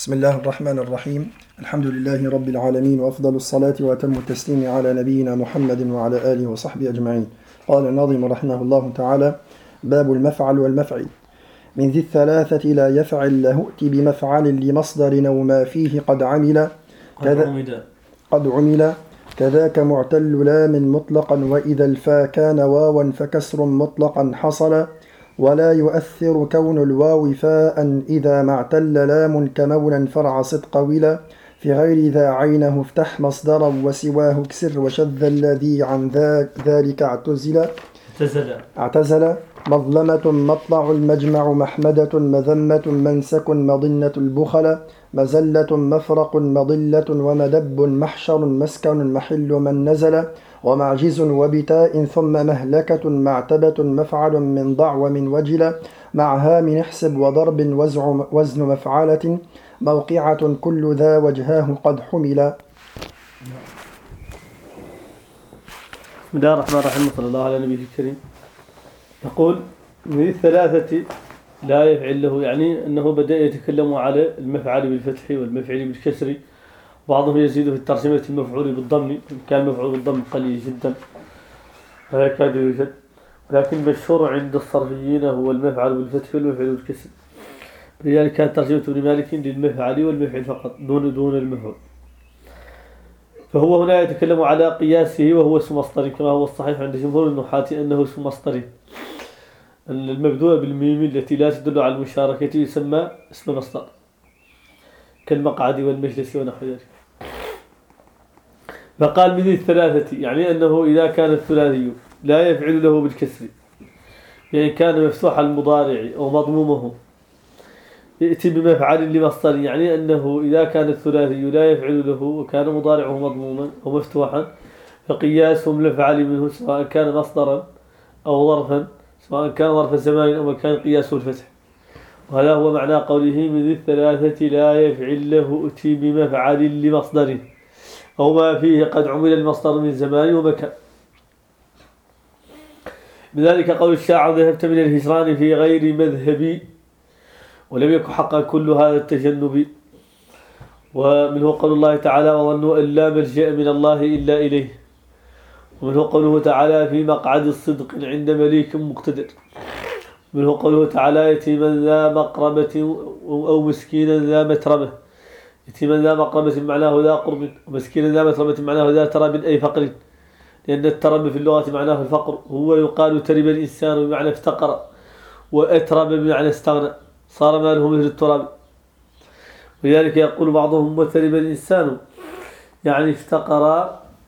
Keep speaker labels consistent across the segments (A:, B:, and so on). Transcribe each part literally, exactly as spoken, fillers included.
A: بسم الله الرحمن الرحيم. الحمد لله رب العالمين، وأفضل الصلاة وأتم التسليم على نبينا محمد وعلى آله وصحبه أجمعين. قال الناظم رحمه الله تعالى: باب المفعل والمفعل. من ذي الثلاثة لا يفعل له ائت بمفعل لمصدر أو ما فيه قد عمل كذا قد عمل كذاك معتل لام مطلقا، وإذا الفا كان واوا فكسر مطلقا حصل، ولا يؤثر كون الواو فاء إذا ما اعتل لام كمولا فرع صدق ولا، في غير ذا عينه افتح مصدرا وسواه اكسر، وشذ الذي عن ذلك اعتزل
B: اعتزل
A: اعتزل مظلمة مطلع المجمع محمدة مذمة منسك مضنة البخل مزلة مفرق مضلة ومدب محشر مسكن محل من نزل، ومعجز وبتاء ثم مهلكة معتبة مفعل من ضع ومن وجل، مع هام احسب وضرب وزن مفعلة موقعة كل ذا وجهاه قد حمل.
B: بسم الله الرحمن الرحيم، صلى الله على نبيه الكريم. يقول من الثلاثة لا يفعل له، يعني أنه بدأ يتكلم على المفعل بالفتح والمفعل بالكسر، بعضهم يزيد في الترجمة المفعول بالضم، كان المفعول بالضم قليل جدا لا يكاد يوجد، لكن المشهور عند الصرفيين هو المفعل بالفتح والمفعل بالكسر، لذلك كانت ترجمة ابن مالك للمفعل والمفعل فقط دون دون المفعول. فهو هنا يتكلم على قياسه وهو اسم مصدر، كما هو الصحيح عند جمهور النحاة أنه اسم مصدر. المبدوء بالميم التي لا تدل على المشاركة يسمى اسم مصدر، كالمقعد والمجلس ونحو ذلك. فقال من الثلاثة، يعني أنه إذا كان الثلاثي لا يفعل له بالكسر، يعني كان مفتوح المضارع أو مضمومه، يأتي بمفعل لمصدر، يعني أنه إذا كان الثلاثي لا يفعل له وكان مضارعه مضموما أو مفتوحا، فقياسهم لفعل منه سواء كان مصدرا أو ظرفا، سواء كان ظرف زمان أو كان قياسه الفتح. وهذا هو معنى قوله من الثلاثة لا يفعل له أتي بمفعل لمصدره أو ما فيه قد عمل المصدر من زمان ومكان. بذلك قول الشاعر: ذهبت من الهجران في غير مذهبي ولم يكن حقا كل هذا التجنب. ومنه قول الله تعالى: وظنوا أن لا ملجأ من الله إلا إليه. ومنه قوله تعالى: في مقعد الصدق عند مليك مقتدر. منه قوله تعالى: يتيما ذا مقربة أو مسكينا ذا متربة. يتيما ذا مقربة معناه ذا قرب، ومسكينا ذا متربة معناه ذا ترب أي فقر، لأن الترب في اللغة معناه الفقر، وهو يقال ترب الإنسان بمعنى افتقر، وأترب بمعنى استغنى، صار ماله مثل التراب. ولذلك يقول بعضهم: وترب الإنسان يعني افتقر،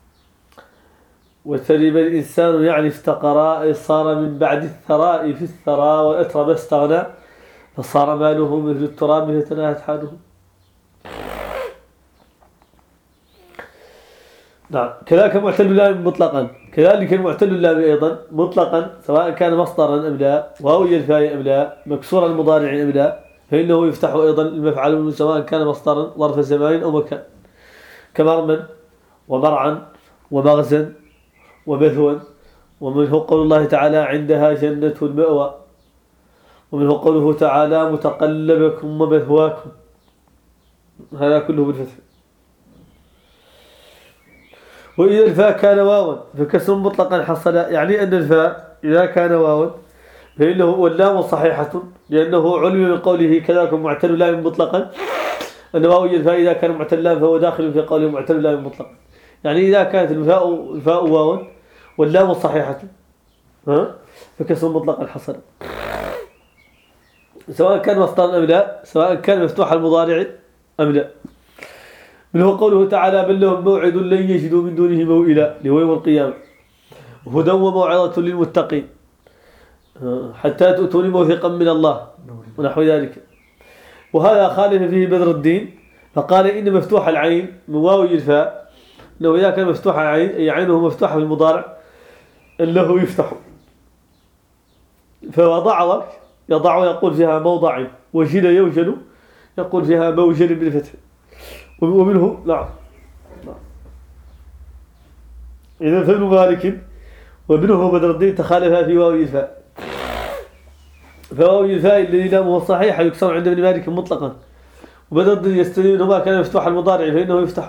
B: وترب الإنسان يعني افتقر، صار من بعد الثراء في الثراء، وأترب استغنى، فصار ماله مثل التراب فتناهت حاله. نعم. كذلك معتل اللام مطلقا، كذلك المعتل اللام أيضا مطلقا، سواء كان مصدرا أم لا، واوي الفاء أم لا، مكسورا المضارع أم لا، فإنه يفتح أيضا المفعل سواء كان مصدرا ظرف زمان أو مكان، كمرما ومرعا ومغزا ومثوا. ومنه قول الله تعالى: عندها جنة المأوى. ومنه قوله تعالى: متقلبكم ومثواكم. هذا كله بالفتح. وإذا الفاء كان واوا فكسر مطلقا حصل، يعني أن الفاء إذا كان واوا فإنه واللام صحيحة، لأنه علم من قوله كذلك معتل لام مطلقا أن واو الفاء إذا كان معتل فهو داخل في قوله معتل لام مطلقا، يعني إذا كانت الفاء الفاء واوا واللام صحيحة ها فكسر مطلقا حصل، سواء كان مصدرا أم لا، سواء كان مفتوح المضارع أم لا. منه قوله تعالى: بل لهم موعد لن يجدوا من دونه موئلا، ليوم القيامة، هدى وموعظة للمتقين، حتى تؤتون موثقا من الله ونحو ذلك. وهذا خالف فيه بدر الدين، فقال: إن مفتوح العين من واو الفاء، إنه إذا كان مفتوح العين أي عينه مفتوحة في المضارع أنه يفتح، فوضع يضع يقول فيها موضع، وجل يوجل يقول فيها موجل بالفتح. ومنه نعم إذا فابن مالك وابنه بدر الدين تخالفا في واو الفاء، فواو الفاء الذي لامه صحيح يكسر عند ابن مالك مطلقا، وبدل يستدل ما كان مفتوح المضارع فإنه يفتح.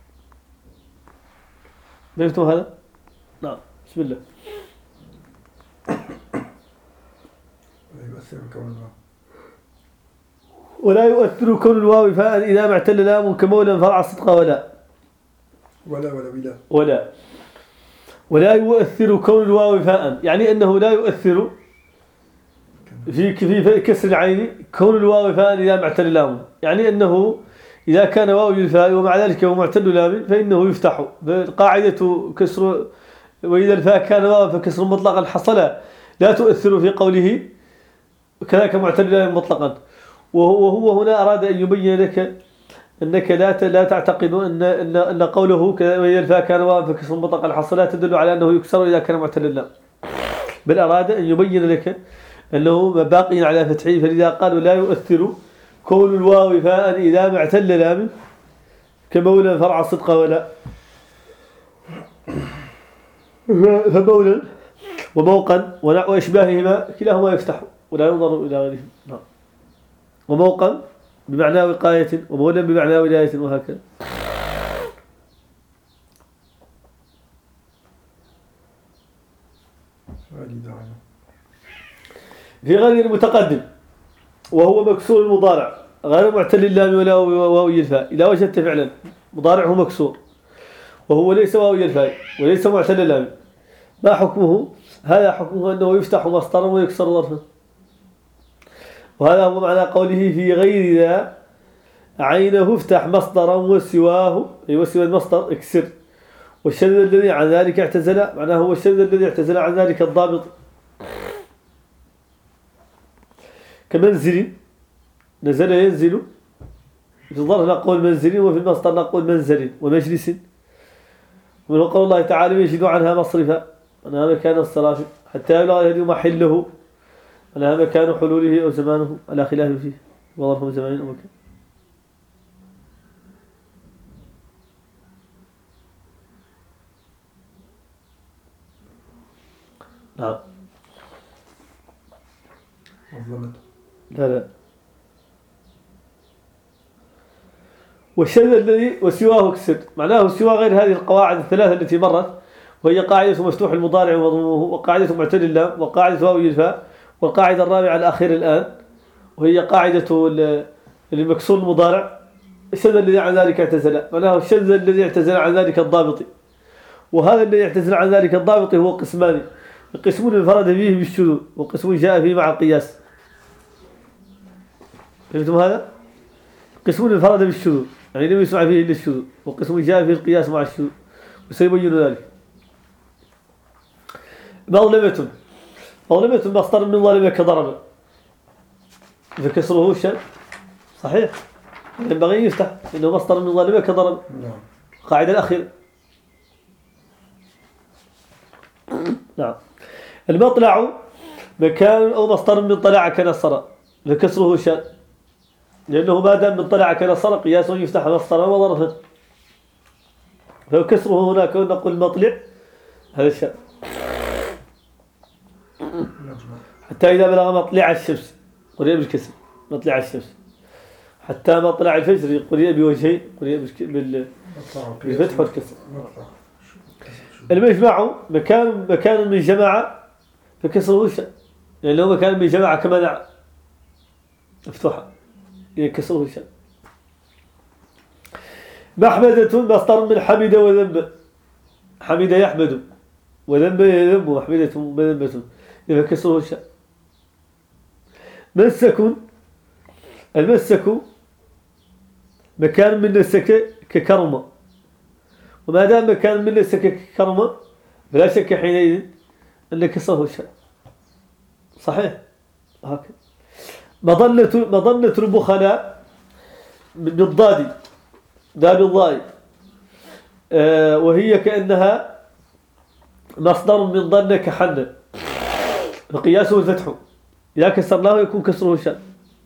B: فهمتم هذا؟ نعم. بسم الله. ولا يؤثر كون الواو فاء إذا ما اعتل لام كمولا فرع صدق ولا
A: ولا ولا ولا
B: ولا ولا يؤثر كون الواو فاء، يعني أنه لا يؤثر في في كسر العين كون الواو فاء إذا ما اعتل لام، يعني أنه إذا كان واو الفاء ومع ذلك هو معتل لام فإنه يفتح. قاعدة كسر وإذا الفاء كان واو فكسر مطلقا حصل لا تؤثر في قوله كذلك معتل لام مطلقا. وهو وهو هنا أراد أن يبين لك أنك لا لا تعتقد أن أن أن قوله وإذا الفاء كان واو فكسر مطلقا حصل لا تدل على أنه يكسر إذا كان معتل لام، بل أراد أن يبين لك أنه باقي على فتحه. فلذا قالوا لا يؤثر كون الواو فاء إذا ما اعتل لام كمولا فرع صدق ولا. فمولا وموقا وأشباههما كلاهما يفتح ولا ينظر إلى غيرهم. نعم. وموقا بمعنى وقاية ومولا بمعنى ولاية وهكذا. في غير المتقدم وهو مكسور المضارع غير معتل اللام ولا واوي الفاء، إذا وجدت فعلا مضارعه مكسور وهو ليس واوي الفاء وليس معتل اللام، ما حكمه؟ هذا حكمه أنه يفتح مصدرا ويكسر ظرفا. وهذا هو معنى قوله في غير ذا عينه افتح مصدرا وسواه، أي وسوى المصدر اكسر. والشذ الذي عن ذلك اعتزل، معناه هو الشذ الذي اعتزل عن ذلك الضابط. كمنزل نزل ينزل، في الظرف نقول منزل وفي المصدر نقول منزل ومجلس. ومن قول الله تعالى يجد عنها مصرفا، أنها مكان الصراف حتى يبلغ الهدي محله، أنها مكان حلوله أو زمانه على خلاف فيه وظرف زمان أو مكان. نعم. لا لا. والشذ الذي وسواه اكسر، معناه سوى غير هذه القواعد الثلاثة التي مرت، وهي قاعدة مفتوح المضارع ومضمومه، وقاعدة معتل اللام، وقاعدة واو الفاء، والقاعدة الرابعة الأخيرة الآن وهي قاعدة المكسور المضارع. الشذ الذي عن ذلك اعتزل، معناه الشذ الذي اعتزل عن ذلك الضابط. وهذا الذي اعتزل عن ذلك الضابط هو قسمان، قسم انفرد فيه بالشذوذ وقسم جاء فيه مع القياس. فهمتم هذا؟ قسم انفرد بالشذوذ يعني لم يسمع فيه إلا الشذوذ، وقسم جاء فيه القياس مع الشذوذ، وسيبين ذلك. مظلمة، مظلمة مصدر من ظلم كضرب، فكسره الشذ صحيح ينبغي يفتح إنه مصدر من ظلم كضرب. قاعدة الأخيرة. نعم. المطلع مكان أو مصدر من طلع كنصر، فكسره الشذ، لأنه ما دام من طلع كنصر قياس يفتح مصدرا وظرفا، فكسره هناك ونقول مطلع هذا الشذ. حتى إذا بلغ مطلع الشمس قرئ بالكسر، مطلع الشمس، حتى مطلع الفجر قرئ بوجهين، قرئ بالفتح والكسر. المجمع مكان مكان من جماعة فكسره الشذ، لأنه مكان من جماعة كمنع مفتوحة يكسره الشذ. محمدة مصدر من حمد وذنب، حمد يحمد وذنب يذنب، وحمدة وذنبة فكسره الشذ. مسك، المسك مكان من نسك ككرمة، وما دام مكان من نسك ككرمة فلا شك حينئذ أن كسره الشذ صحيح. هكذا. مظنة، مظنة البخلاء بالضاد دال الضاء، آه وهي كأنها مصدر من ظن كحن، فقياسه الفتح، إذا كسرناه يكون كسره الشذ.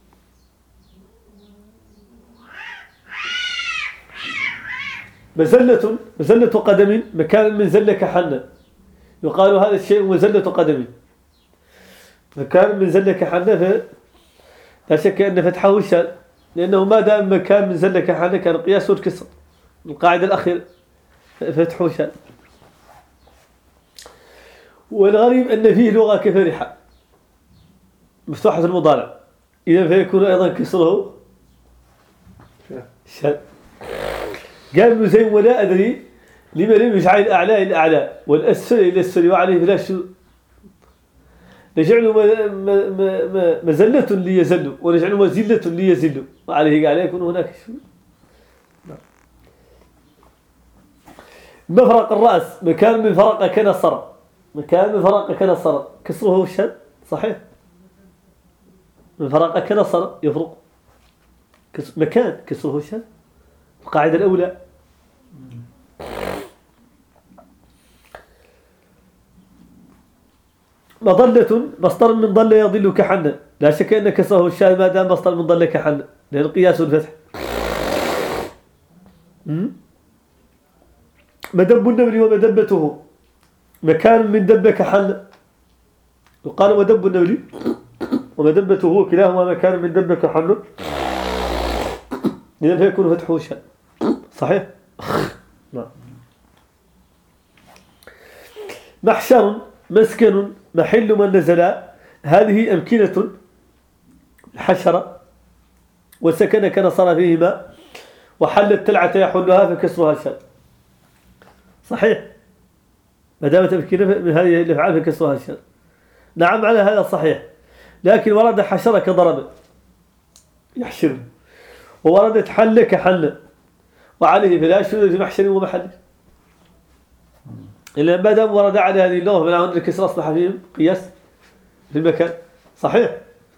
B: مزلة، مزلة قدم مكان من زل كحن، يقال هذا الشيء مزلة قدم، مكان من زل كحن، لا شك أن فتحه الشذ لأنه ما دام مكان من زل كحل كان قياسه الكسر. القاعدة الأخيرة فتح وشان. والغريب أن فيه لغة كفرحة مفتوحة المضارع، إذا فيكون أيضا كسره شان. قال ابن زين ولا أدري لما لم يجعل الأعلى إلى الأعلى والأسفل إلى الأسفل وعليه فلا شو نجعله مزلة ليزلوا ونجعله مزلة ليزلوا وعليه قال يكون هناك شو. مفرق الرأس مكان من فرق كنصر، مكان من فرق كنصر كسره الشد صحيح. من فرق كنصر يفرق مكان كسره الشد. القاعدة الأولى. مضلة مصدر من ضل يضل كحن، لا شك أن كسره الشاذ ما دام مصدر من ضل كحن لأن قياس الفتح. مدب النمل ومدبته مكان من دب كحن، وقال مدب النمل ومدبته كلاهما مكان من دب كحن، إذا فيكون فتحه الشاذ صحيح. نعم. محشر مسكن محل من نزل، هذه أمكنة حشر وسكن كنصر فيهما وحل التلعة يحلها فكسرها الشاذ صحيح. ما دامت أمكنة من هذه الأفعال فكسرها الشاذ. نعم على هذا صحيح، لكن ورد حشر كضرب يحشر، ووردت حل كحل، وعليه فلا شذوذ في محشر ومحل إلا ما دام ورد على هذه اللغة فلا أن الكسر أصبح فيهم قياس في المكان صحيح.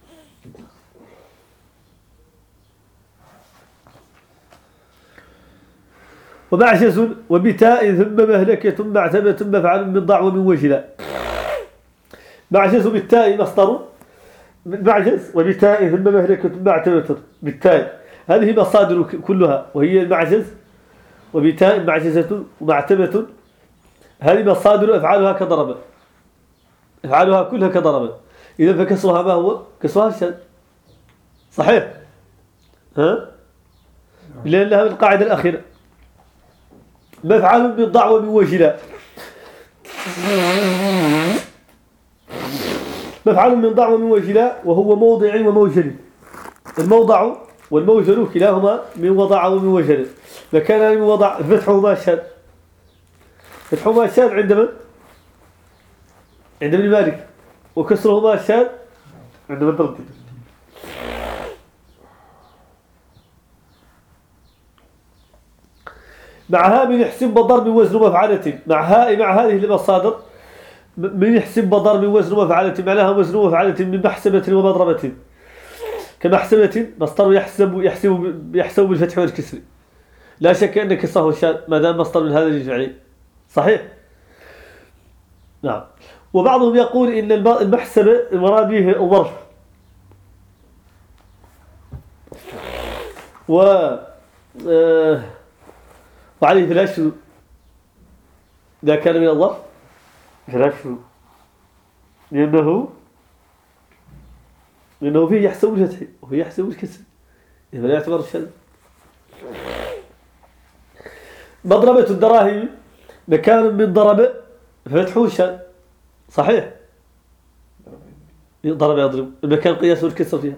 B: ومعجز وبتاء ثم مهلكة معتبة مفعل من ضع ومن وجلا. معجز بالتاء مصدر معجز وبتاء ثم مهلكة معتبة بالتاء، هذه مصادر كلها وهي المعجز وبتاء معجزة ومعتبة، هذه مصادر أفعالها كضرب، أفعالها كلها كضرب، إذا فكسرها ما هو؟ كسرها الشاذ صحيح. ها؟ لأنها من القاعدة الأخيرة. مفعل من ضع ومن وجلا، مفعل من ضع ومن وجلا وهو موضع وموجل. الموضع والموجل كلاهما من وضع ومن وجل، فكان من وضع فتحهما شاذ. فتحهما شاذ عند من؟ عند ابن مالك، وكسرهما شاذ عند من ضرب. مع ها من يحسب ضرب وزن مفعلة، مع ها مع هذه المصادر من يحسب ضرب وزن مفعلة معناها وزن مفعلة من محسبة ومضربة. كمحسبة مصدر يحسب يحسب يحسب بالفتح والكسر، لا شك أن كسره شاذ ما دام مصدر من هذا الفعل صحيح. نعم. وبعضهم يقول إن المحسبة المراد به الظرف، و آه وعليه فلا شذوذ إذا كان من الظرف فلا شذوذ، لأنه لأنه فيه يحسب الفتح وفيه يحسب الكسر، إذا لا يعتبر الشاذ. مضربة الدراهم مكان من ضرب فتحه الشاذ صحيح. ضرب يضرب المكان قياسه الكسر فيها.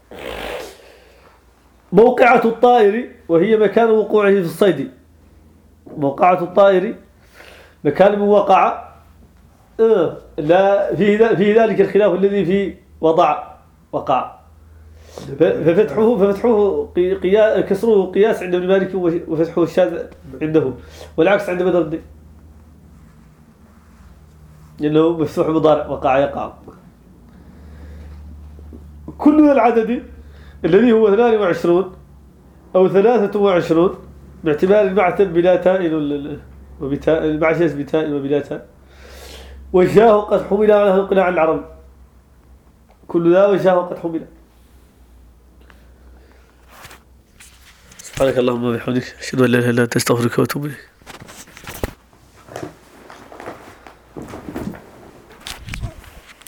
B: موقعة الطائر وهي مكان وقوعه في الصيد، موقعة الطائر مكان من وقع آه. لا في في ذلك الخلاف الذي في وضع وقع، ففتحه ففتحه قياس كسره قياس عند ابن مالك وفتحه الشاذ عنده، والعكس عند بدر الدين لأنه مفتوح مضارع وقع يقع. كل العدد الذي هو اثنان وعشرون أو ثلاثة وعشرون باعتبار المعتل بلا تاء وبتاء، المعجز بتاء وبلا تاء، وجاه قد حمل عنه القناع العربي، كل ذا وجاه قد حمل. سبحانك اللهم وبحمدك أشهد أن لا إله إلا أنت أستغفرك وأتوب إليك.